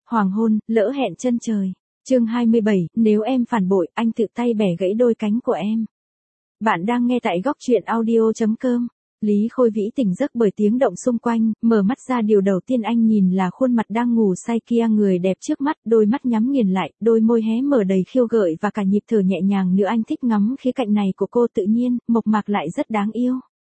Hoàng hôn, lỡ hẹn chân trời. Chương 27, nếu em phản bội, anh tự tay bẻ gãy đôi cánh của em. Bạn đang nghe tại góc truyện audio.com. Lý Khôi Vĩ tỉnh giấc bởi tiếng động xung quanh, mở mắt ra điều đầu tiên anh nhìn là khuôn mặt đang ngủ say kia, người đẹp trước mắt, đôi mắt nhắm nghiền lại, đôi môi hé mở đầy khiêu gợi và cả nhịp thở nhẹ nhàng nữa. Anh thích ngắm khía cạnh này của cô, tự nhiên, mộc mạc lại rất đáng yêu.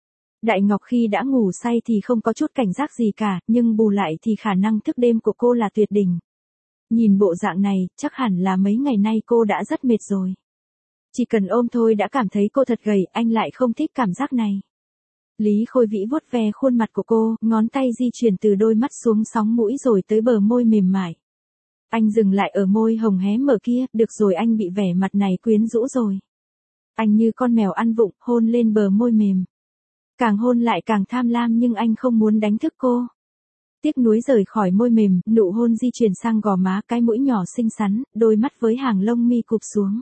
Đại Ngọc khi đã ngủ say thì không có chút cảnh giác gì cả, nhưng bù lại thì khả năng thức đêm của cô là tuyệt đỉnh. Nhìn bộ dạng này, chắc hẳn là mấy ngày nay cô đã rất mệt rồi. Chỉ cần ôm thôi đã cảm thấy cô thật gầy, anh lại không thích cảm giác này. Lý Khôi Vĩ vuốt ve khuôn mặt của cô, ngón tay di chuyển từ đôi mắt xuống sóng mũi rồi tới bờ môi mềm mại. Anh dừng lại ở môi hồng hé mở kia, được rồi, anh bị vẻ mặt này quyến rũ rồi. Anh như con mèo ăn vụng, hôn lên bờ môi mềm. Càng hôn lại càng tham lam, nhưng anh không muốn đánh thức cô. Tiếc nuối rời khỏi môi mềm, nụ hôn di chuyển sang gò má, cái mũi nhỏ xinh xắn, đôi mắt với hàng lông mi cụp xuống.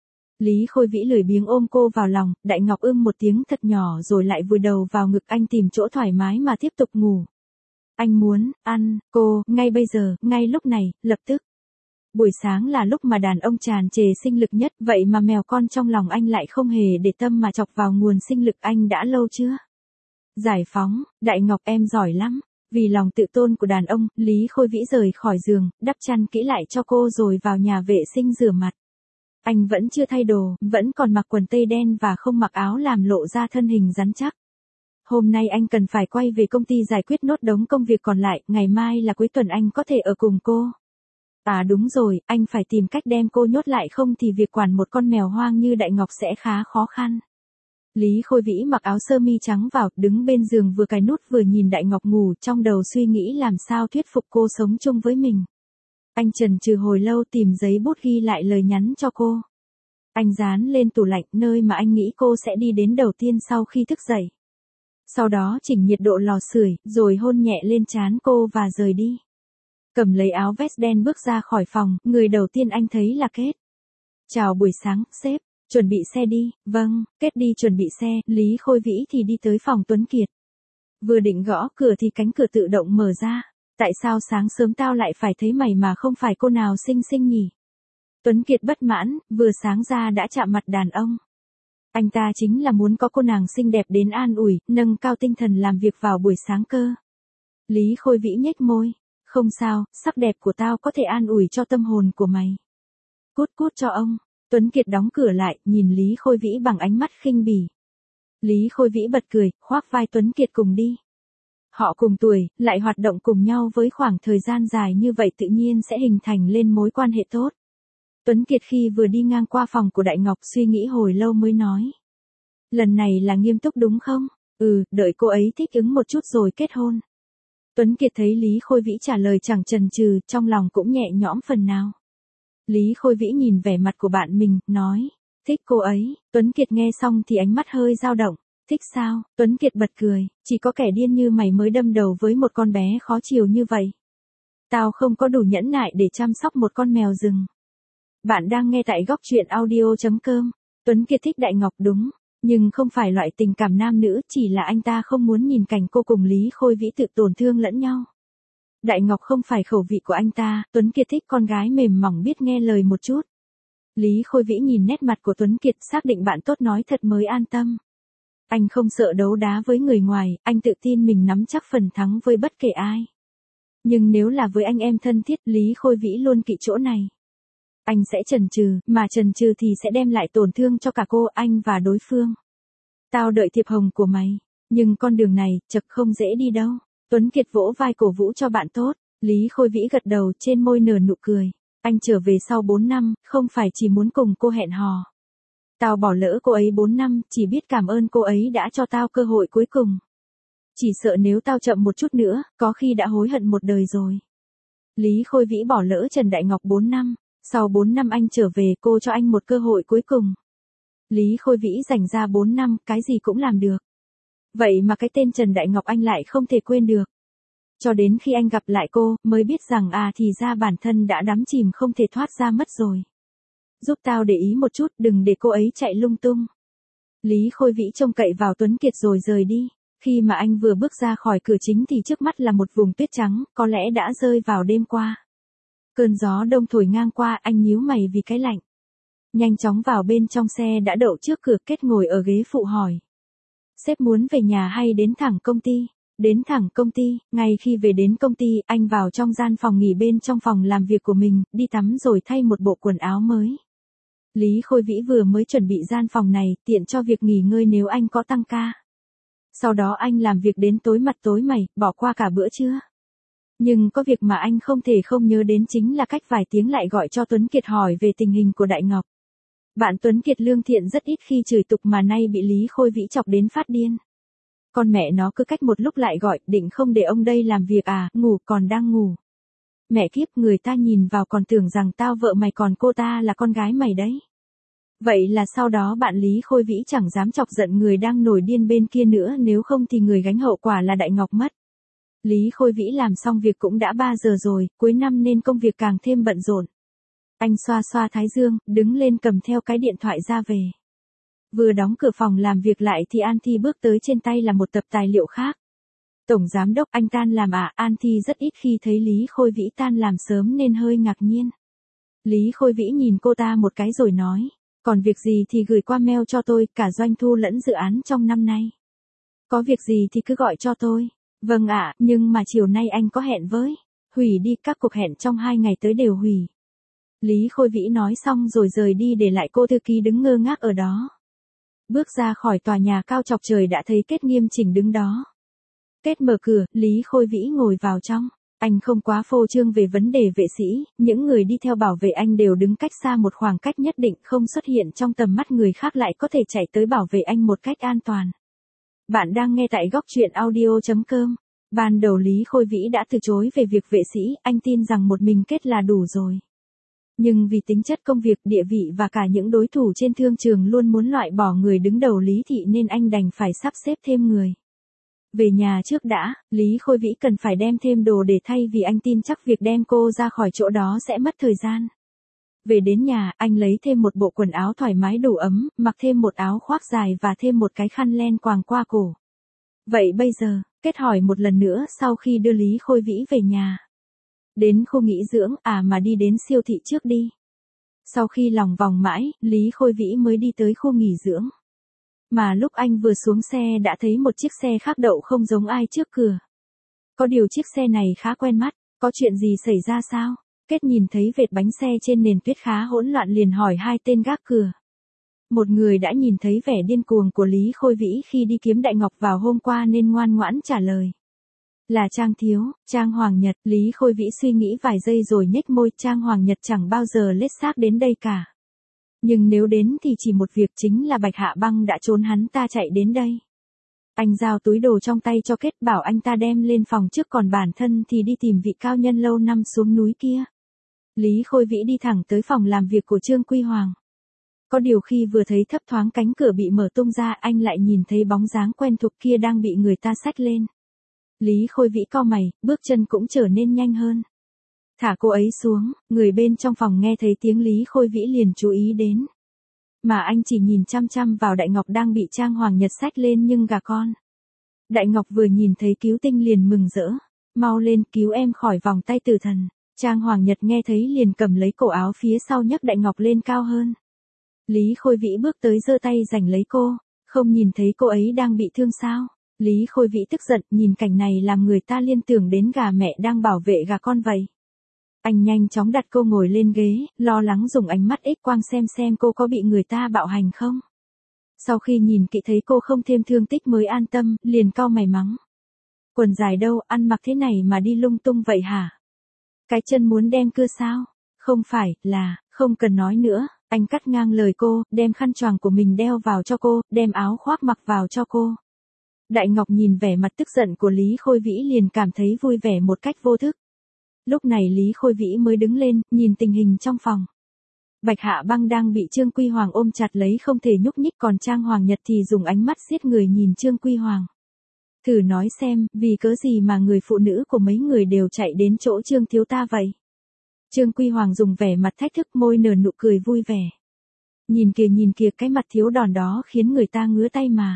Lý Khôi Vĩ lười biếng ôm cô vào lòng, Đại Ngọc một tiếng thật nhỏ rồi lại vùi đầu vào ngực anh, tìm chỗ thoải mái mà tiếp tục ngủ. Anh muốn ăn cô, ngay bây giờ, ngay lúc này, lập tức. Buổi sáng là lúc mà đàn ông tràn trề sinh lực nhất, vậy mà mèo con trong lòng anh lại không hề để tâm mà chọc vào nguồn sinh lực. Anh đã lâu chưa giải phóng? Đại Ngọc, em giỏi lắm. Vì lòng tự tôn của đàn ông, Lý Khôi Vĩ rời khỏi giường, đắp chăn kỹ lại cho cô rồi vào nhà vệ sinh rửa mặt. Anh vẫn chưa thay đồ, vẫn còn mặc quần tây đen và không mặc áo làm lộ ra thân hình rắn chắc. Hôm nay anh cần phải quay về công ty giải quyết nốt đống công việc còn lại, ngày mai là cuối tuần, anh có thể ở cùng cô. À đúng rồi, anh phải tìm cách đem cô nhốt lại, không thì việc quản một con mèo hoang như Đại Ngọc sẽ khá khó khăn. Lý Khôi Vĩ mặc áo sơ mi trắng vào, đứng bên giường vừa cài nút vừa nhìn Đại Ngọc ngủ, trong đầu suy nghĩ làm sao thuyết phục cô sống chung với mình. Anh chần chừ hồi lâu, tìm giấy bút ghi lại lời nhắn cho cô. Anh dán lên tủ lạnh, nơi mà anh nghĩ cô sẽ đi đến đầu tiên sau khi thức dậy. Sau đó chỉnh nhiệt độ lò sưởi, rồi hôn nhẹ lên trán cô và rời đi. Cầm lấy áo vest đen bước ra khỏi phòng, người đầu tiên anh thấy là Kết. Chào buổi sáng, sếp. Chuẩn bị xe đi. Vâng, Kết đi chuẩn bị xe. Lý Khôi Vĩ thì đi tới phòng Tuấn Kiệt. Vừa định gõ cửa thì cánh cửa tự động mở ra. Tại sao sáng sớm tao lại phải thấy mày mà không phải cô nào xinh xinh nhỉ? Tuấn Kiệt bất mãn, vừa sáng ra đã chạm mặt đàn ông. Anh ta chính là muốn có cô nàng xinh đẹp đến an ủi, nâng cao tinh thần làm việc vào buổi sáng cơ. Lý Khôi Vĩ nhếch môi. Không sao, sắc đẹp của tao có thể an ủi cho tâm hồn của mày. Cút cút cho ông. Tuấn Kiệt đóng cửa lại, nhìn Lý Khôi Vĩ bằng ánh mắt khinh bỉ. Lý Khôi Vĩ bật cười, khoác vai Tuấn Kiệt cùng đi. Họ cùng tuổi, lại hoạt động cùng nhau với khoảng thời gian dài như vậy, tự nhiên sẽ hình thành lên mối quan hệ tốt. Tuấn Kiệt khi vừa đi ngang qua phòng của Đại Ngọc suy nghĩ hồi lâu mới nói. Lần này là nghiêm túc đúng không? Ừ, đợi cô ấy thích ứng một chút rồi kết hôn. Tuấn Kiệt thấy Lý Khôi Vĩ trả lời chẳng chần chừ, trong lòng cũng nhẹ nhõm phần nào. Lý Khôi Vĩ nhìn vẻ mặt của bạn mình, nói. Thích cô ấy. Tuấn Kiệt nghe xong thì ánh mắt hơi dao động. Thích sao? Tuấn Kiệt bật cười. Chỉ có kẻ điên như mày mới đâm đầu với một con bé khó chiều như vậy. Tao không có đủ nhẫn nại để chăm sóc một con mèo rừng. Bạn đang nghe tại góc truyện audio.com. Tuấn Kiệt thích Đại Ngọc đúng. Nhưng không phải loại tình cảm nam nữ, chỉ là anh ta không muốn nhìn cảnh cô cùng Lý Khôi Vĩ tự tổn thương lẫn nhau. Đại Ngọc không phải khẩu vị của anh ta, Tuấn Kiệt thích con gái mềm mỏng biết nghe lời một chút. Lý Khôi Vĩ nhìn nét mặt của Tuấn Kiệt, xác định bạn tốt nói thật mới an tâm. Anh không sợ đấu đá với người ngoài, anh tự tin mình nắm chắc phần thắng với bất kể ai. Nhưng nếu là với anh em thân thiết, Lý Khôi Vĩ luôn kỵ chỗ này. Anh sẽ chần chừ, mà chần chừ thì sẽ đem lại tổn thương cho cả cô, anh và đối phương. Tao đợi thiệp hồng của mày, nhưng con đường này, chật không dễ đi đâu. Tuấn Kiệt vỗ vai cổ vũ cho bạn tốt, Lý Khôi Vĩ gật đầu, trên môi nở nụ cười. Anh trở về sau 4 năm, không phải chỉ muốn cùng cô hẹn hò. Tao bỏ lỡ cô ấy 4 năm, chỉ biết cảm ơn cô ấy đã cho tao cơ hội cuối cùng. Chỉ sợ nếu tao chậm một chút nữa, có khi đã hối hận một đời rồi. Lý Khôi Vĩ bỏ lỡ Trần Đại Ngọc 4 năm, sau 4 năm anh trở về, cô cho anh một cơ hội cuối cùng. Lý Khôi Vĩ dành ra 4 năm, cái gì cũng làm được. Vậy mà cái tên Trần Đại Ngọc anh lại không thể quên được. Cho đến khi anh gặp lại cô, mới biết rằng thì ra bản thân đã đắm chìm không thể thoát ra mất rồi. Giúp tao để ý một chút, đừng để cô ấy chạy lung tung. Lý Khôi Vĩ trông cậy vào Tuấn Kiệt rồi rời đi. Khi mà anh vừa bước ra khỏi cửa chính thì trước mắt là một vùng tuyết trắng, có lẽ đã rơi vào đêm qua. Cơn gió đông thổi ngang qua, anh nhíu mày vì cái lạnh. Nhanh chóng vào bên trong xe đã đậu trước cửa, Kết ngồi ở ghế phụ hỏi. Sếp muốn về nhà hay đến thẳng công ty? Đến thẳng công ty. Ngay khi về đến công ty, anh vào trong gian phòng nghỉ bên trong phòng làm việc của mình, đi tắm rồi thay một bộ quần áo mới. Lý Khôi Vĩ vừa mới chuẩn bị gian phòng này, tiện cho việc nghỉ ngơi nếu anh có tăng ca. Sau đó anh làm việc đến tối mặt tối mày, bỏ qua cả bữa trưa. Nhưng có việc mà anh không thể không nhớ đến chính là cách vài tiếng lại gọi cho Tuấn Kiệt hỏi về tình hình của Đại Ngọc. Bạn Tuấn Kiệt lương thiện rất ít khi chửi tục mà nay bị Lý Khôi Vĩ chọc đến phát điên. Con mẹ nó cứ cách một lúc lại gọi, định không để ông đây làm việc à, ngủ còn đang ngủ. Mẹ kiếp, người ta nhìn vào còn tưởng rằng tao vợ mày còn cô ta là con gái mày đấy. Vậy là sau đó bạn Lý Khôi Vĩ chẳng dám chọc giận người đang nổi điên bên kia nữa, nếu không thì người gánh hậu quả là Đại Ngọc mất. Lý Khôi Vĩ làm xong việc cũng đã 3 giờ rồi, cuối năm nên công việc càng thêm bận rộn. Anh xoa xoa thái dương, đứng lên cầm theo cái điện thoại ra về. Vừa đóng cửa phòng làm việc lại thì An Thi bước tới, trên tay là một tập tài liệu khác. Tổng giám đốc, anh tan làm à? An Thi rất ít khi thấy Lý Khôi Vĩ tan làm sớm nên hơi ngạc nhiên. Lý Khôi Vĩ nhìn cô ta một cái rồi nói, còn việc gì thì gửi qua mail cho tôi, cả doanh thu lẫn dự án trong năm nay. Có việc gì thì cứ gọi cho tôi. Vâng ạ, nhưng mà chiều nay anh có hẹn với. Hủy đi, các cuộc hẹn trong 2 ngày tới đều hủy. Lý Khôi Vĩ nói xong rồi rời đi, để lại cô thư ký đứng ngơ ngác ở đó. Bước ra khỏi tòa nhà cao chọc trời đã thấy Kết nghiêm chỉnh đứng đó. Kết mở cửa, Lý Khôi Vĩ ngồi vào trong. Anh không quá phô trương về vấn đề vệ sĩ, những người đi theo bảo vệ anh đều đứng cách xa một khoảng cách nhất định, không xuất hiện trong tầm mắt người khác lại có thể chạy tới bảo vệ anh một cách an toàn. Bạn đang nghe tại góc truyện audio.com. Ban đầu Lý Khôi Vĩ đã từ chối về việc vệ sĩ, anh tin rằng một mình Kết là đủ rồi. Nhưng vì tính chất công việc, địa vị và cả những đối thủ trên thương trường luôn muốn loại bỏ người đứng đầu Lý thị nên anh đành phải sắp xếp thêm người. Về nhà trước đã, Lý Khôi Vĩ cần phải đem thêm đồ để thay vì anh tin chắc việc đem cô ra khỏi chỗ đó sẽ mất thời gian. Về đến nhà, anh lấy thêm một bộ quần áo thoải mái đủ ấm, mặc thêm một áo khoác dài và thêm một cái khăn len quàng qua cổ. Vậy bây giờ, Kết hỏi một lần nữa sau khi đưa Lý Khôi Vĩ về nhà. Đến khu nghỉ dưỡng, mà đi đến siêu thị trước đi. Sau khi lòng vòng mãi, Lý Khôi Vĩ mới đi tới khu nghỉ dưỡng. Mà lúc anh vừa xuống xe đã thấy một chiếc xe khác đậu không giống ai trước cửa. Có điều chiếc xe này khá quen mắt, có chuyện gì xảy ra sao? Kết nhìn thấy vệt bánh xe trên nền tuyết khá hỗn loạn liền hỏi hai tên gác cửa. Một người đã nhìn thấy vẻ điên cuồng của Lý Khôi Vĩ khi đi kiếm Đại Ngọc vào hôm qua nên ngoan ngoãn trả lời. Là Trang thiếu, Trang Hoàng Nhật. Lý Khôi Vĩ suy nghĩ vài giây rồi nhếch môi, Trang Hoàng Nhật chẳng bao giờ lết xác đến đây cả. Nhưng nếu đến thì chỉ một việc, chính là Bạch Hạ Băng đã trốn hắn ta chạy đến đây. Anh giao túi đồ trong tay cho Kết, bảo anh ta đem lên phòng trước, còn bản thân thì đi tìm vị cao nhân lâu năm xuống núi kia. Lý Khôi Vĩ đi thẳng tới phòng làm việc của Trương Quy Hoàng. Có điều khi vừa thấy thấp thoáng cánh cửa bị mở tung ra, anh lại nhìn thấy bóng dáng quen thuộc kia đang bị người ta xách lên. Lý Khôi Vĩ cau mày, bước chân cũng trở nên nhanh hơn. Thả cô ấy xuống, người bên trong phòng nghe thấy tiếng Lý Khôi Vĩ liền chú ý đến. Mà anh chỉ nhìn chăm chăm vào Đại Ngọc đang bị Trang Hoàng Nhật xách lên nhưng gà con. Đại Ngọc vừa nhìn thấy cứu tinh liền mừng rỡ. Mau lên, cứu em khỏi vòng tay tử thần. Trang Hoàng Nhật nghe thấy liền cầm lấy cổ áo phía sau nhấc Đại Ngọc lên cao hơn. Lý Khôi Vĩ bước tới giơ tay giành lấy cô. Không nhìn thấy cô ấy đang bị thương sao? Lý Khôi Vĩ tức giận, nhìn cảnh này làm người ta liên tưởng đến gà mẹ đang bảo vệ gà con vậy. Anh nhanh chóng đặt cô ngồi lên ghế, lo lắng dùng ánh mắt X quang xem cô có bị người ta bạo hành không. Sau khi nhìn kỹ thấy cô không thêm thương tích mới an tâm, liền cau mày mắng. Quần dài đâu, ăn mặc thế này mà đi lung tung vậy hả? Cái chân muốn đem cưa sao? Không phải, là, không cần nói nữa, anh cắt ngang lời cô, đem khăn choàng của mình đeo vào cho cô, đem áo khoác mặc vào cho cô. Đại Ngọc nhìn vẻ mặt tức giận của Lý Khôi Vĩ liền cảm thấy vui vẻ một cách vô thức. Lúc này Lý Khôi Vĩ mới đứng lên, nhìn tình hình trong phòng. Bạch Hạ Băng đang bị Trương Quy Hoàng ôm chặt lấy không thể nhúc nhích, còn Trang Hoàng Nhật thì dùng ánh mắt giết người nhìn Trương Quy Hoàng. Thử nói xem, vì cớ gì mà người phụ nữ của mấy người đều chạy đến chỗ Trương thiếu ta vậy? Trương Quy Hoàng dùng vẻ mặt thách thức, môi nở nụ cười vui vẻ. Nhìn kìa, cái mặt thiếu đòn đó khiến người ta ngứa tay mà.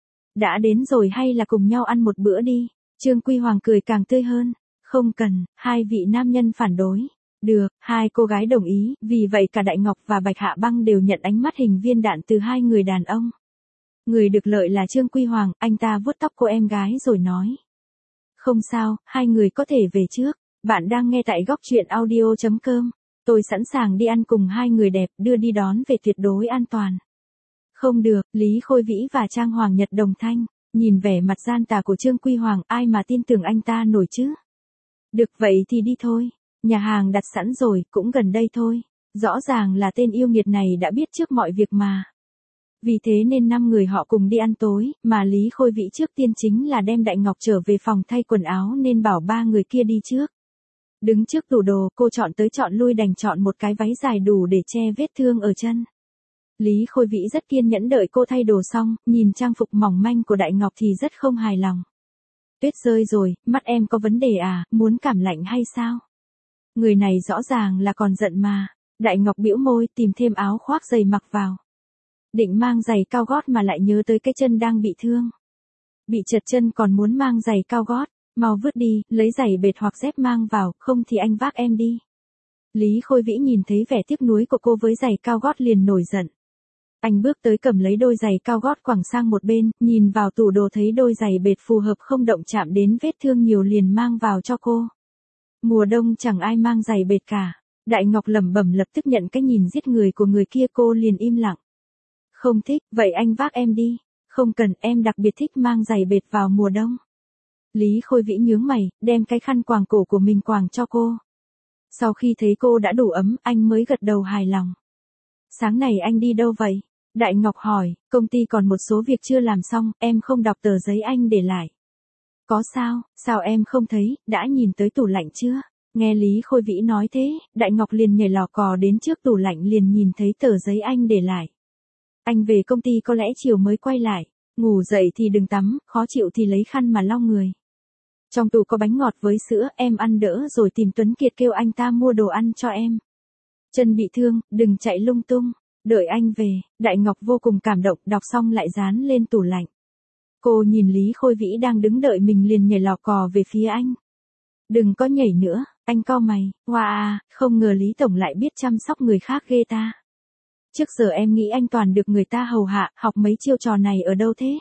Đã đến rồi hay là cùng nhau ăn một bữa đi? Trương Quy Hoàng cười càng tươi hơn. Không cần, hai vị nam nhân phản đối. Được, hai cô gái đồng ý, vì vậy cả Đại Ngọc và Bạch Hạ Băng đều nhận ánh mắt hình viên đạn từ hai người đàn ông. Người được lợi là Trương Quy Hoàng, anh ta vuốt tóc cô em gái rồi nói. Không sao, hai người có thể về trước. Bạn đang nghe tại góc truyện audio.com. Tôi sẵn sàng đi ăn cùng hai người đẹp, đưa đi đón về tuyệt đối an toàn. Không được, Lý Khôi Vĩ và Trang Hoàng Nhật đồng thanh. Nhìn vẻ mặt gian tà của Trương Quy Hoàng, ai mà tin tưởng anh ta nổi chứ? Được vậy thì đi thôi. Nhà hàng đặt sẵn rồi, cũng gần đây thôi. Rõ ràng là tên yêu nghiệt này đã biết trước mọi việc mà. Vì thế nên 5 người họ cùng đi ăn tối, mà Lý Khôi Vĩ trước tiên chính là đem Đại Ngọc trở về phòng thay quần áo nên bảo 3 người kia đi trước. Đứng trước tủ đồ, cô chọn tới chọn lui đành chọn một cái váy dài đủ để che vết thương ở chân. Lý Khôi Vĩ rất kiên nhẫn đợi cô thay đồ xong, nhìn trang phục mỏng manh của Đại Ngọc thì rất không hài lòng. Tuyết rơi rồi, mắt em có vấn đề à, muốn cảm lạnh hay sao? Người này rõ ràng là còn giận mà. Đại Ngọc bĩu môi tìm thêm áo khoác dày mặc vào. Định mang giày cao gót mà lại nhớ tới cái chân đang bị thương. Bị trật chân còn muốn mang giày cao gót, mau vứt đi, lấy giày bệt hoặc dép mang vào, không thì anh vác em đi. Lý Khôi Vĩ nhìn thấy vẻ tiếc nuối của cô với giày cao gót liền nổi giận. Anh bước tới cầm lấy đôi giày cao gót quẳng sang một bên, nhìn vào tủ đồ thấy đôi giày bệt phù hợp không động chạm đến vết thương nhiều liền mang vào cho cô. Mùa đông chẳng ai mang giày bệt cả. Đại Ngọc lẩm bẩm lập tức nhận cái nhìn giết người của người kia, cô liền im lặng. Không thích, vậy anh vác em đi. Không cần, em đặc biệt thích mang giày bệt vào mùa đông. Lý Khôi Vĩ nhướng mày, đem cái khăn quàng cổ của mình quàng cho cô. Sau khi thấy cô đã đủ ấm, anh mới gật đầu hài lòng. Sáng này anh đi đâu vậy? Đại Ngọc hỏi, công ty còn một số việc chưa làm xong, em không đọc tờ giấy anh để lại. Có sao em không thấy, đã nhìn tới tủ lạnh chưa? Nghe Lý Khôi Vĩ nói thế, Đại Ngọc liền nhảy lò cò đến trước tủ lạnh liền nhìn thấy tờ giấy anh để lại. Anh về công ty có lẽ chiều mới quay lại, ngủ dậy thì đừng tắm, khó chịu thì lấy khăn mà lau người. Trong tủ có bánh ngọt với sữa, em ăn đỡ rồi tìm Tuấn Kiệt kêu anh ta mua đồ ăn cho em. Chân bị thương, đừng chạy lung tung, đợi anh về. Đại Ngọc vô cùng cảm động, đọc xong lại dán lên tủ lạnh. Cô nhìn Lý Khôi Vĩ đang đứng đợi mình liền nhảy lò cò về phía anh. Đừng có nhảy nữa, anh cau mày, wow, không ngờ Lý Tổng lại biết chăm sóc người khác ghê ta. Trước giờ em nghĩ anh toàn được người ta hầu hạ, học mấy chiêu trò này ở đâu thế?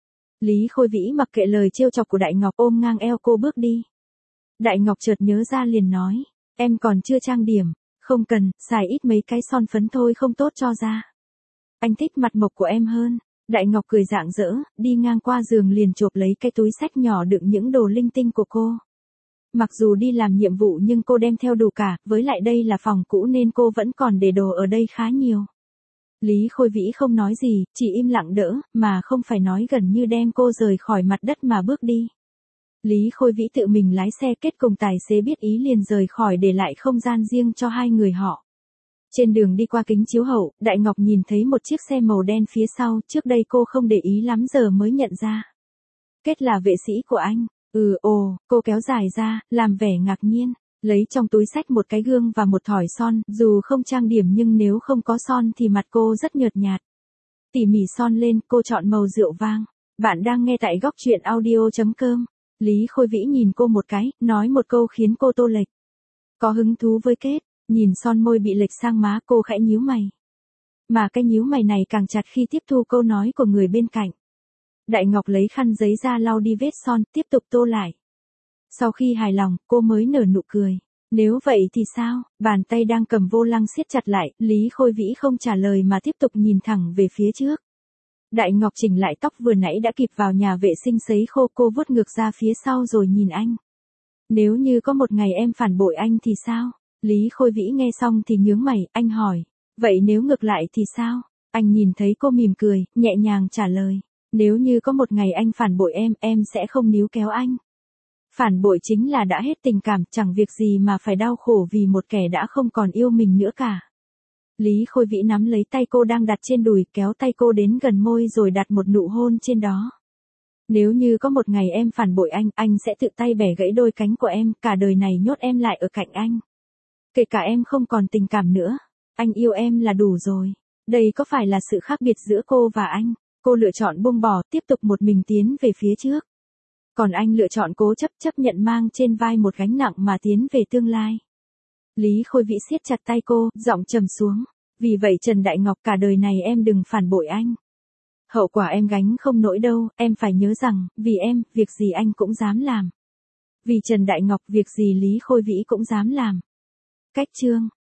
Lý Khôi Vĩ mặc kệ lời trêu chọc của Đại Ngọc, ôm ngang eo cô bước đi. Đại Ngọc chợt nhớ ra liền nói, em còn chưa trang điểm, không cần, xài ít mấy cái son phấn thôi không tốt cho da. Anh thích mặt mộc của em hơn. Đại Ngọc cười rạng rỡ, đi ngang qua giường liền chộp lấy cái túi xách nhỏ đựng những đồ linh tinh của cô. Mặc dù đi làm nhiệm vụ nhưng cô đem theo đủ cả, với lại đây là phòng cũ nên cô vẫn còn để đồ ở đây khá nhiều. Lý Khôi Vĩ không nói gì, chỉ im lặng đỡ, mà không phải nói gần như đem cô rời khỏi mặt đất mà bước đi. Lý Khôi Vĩ tự mình lái xe kết cùng tài xế biết ý liền rời khỏi để lại không gian riêng cho hai người họ. Trên đường đi qua kính chiếu hậu, Đại Ngọc nhìn thấy một chiếc xe màu đen phía sau, trước đây cô không để ý lắm giờ mới nhận ra. Kết là vệ sĩ của anh. Cô kéo dài ra, làm vẻ ngạc nhiên, lấy trong túi xách một cái gương và một thỏi son, dù không trang điểm nhưng nếu không có son thì mặt cô rất nhợt nhạt. Tỉ mỉ son lên, cô chọn màu rượu vang. Bạn đang nghe tại góc truyện audio.com. Lý Khôi Vĩ nhìn cô một cái, nói một câu khiến cô tô lệch. Có hứng thú với Kết, nhìn son môi bị lệch sang má cô khẽ nhíu mày. Mà cái nhíu mày này càng chặt khi tiếp thu câu nói của người bên cạnh. Đại Ngọc lấy khăn giấy ra lau đi vết son, tiếp tục tô lại. Sau khi hài lòng, cô mới nở nụ cười. Nếu vậy thì sao? Bàn tay đang cầm vô lăng siết chặt lại, Lý Khôi Vĩ không trả lời mà tiếp tục nhìn thẳng về phía trước. Đại Ngọc chỉnh lại tóc vừa nãy đã kịp vào nhà vệ sinh sấy khô, cô vuốt ngược ra phía sau rồi nhìn anh. Nếu như có một ngày em phản bội anh thì sao? Lý Khôi Vĩ nghe xong thì nhướng mày, anh hỏi. Vậy nếu ngược lại thì sao? Anh nhìn thấy cô mỉm cười, nhẹ nhàng trả lời. Nếu như có một ngày anh phản bội em sẽ không níu kéo anh. Phản bội chính là đã hết tình cảm, chẳng việc gì mà phải đau khổ vì một kẻ đã không còn yêu mình nữa cả. Lý Khôi Vĩ nắm lấy tay cô đang đặt trên đùi, kéo tay cô đến gần môi rồi đặt một nụ hôn trên đó. Nếu như có một ngày em phản bội anh sẽ tự tay bẻ gãy đôi cánh của em, cả đời này nhốt em lại ở cạnh anh. Kể cả em không còn tình cảm nữa, anh yêu em là đủ rồi. Đây có phải là sự khác biệt giữa cô và anh? Cô lựa chọn buông bỏ, tiếp tục một mình tiến về phía trước. Còn anh lựa chọn cố chấp nhận mang trên vai một gánh nặng mà tiến về tương lai. Lý Khôi Vĩ siết chặt tay cô, giọng trầm xuống. Vì vậy Trần Đại Ngọc, cả đời này em đừng phản bội anh. Hậu quả em gánh không nổi đâu, em phải nhớ rằng, vì em, việc gì anh cũng dám làm. Vì Trần Đại Ngọc, việc gì Lý Khôi Vĩ cũng dám làm. Cách chương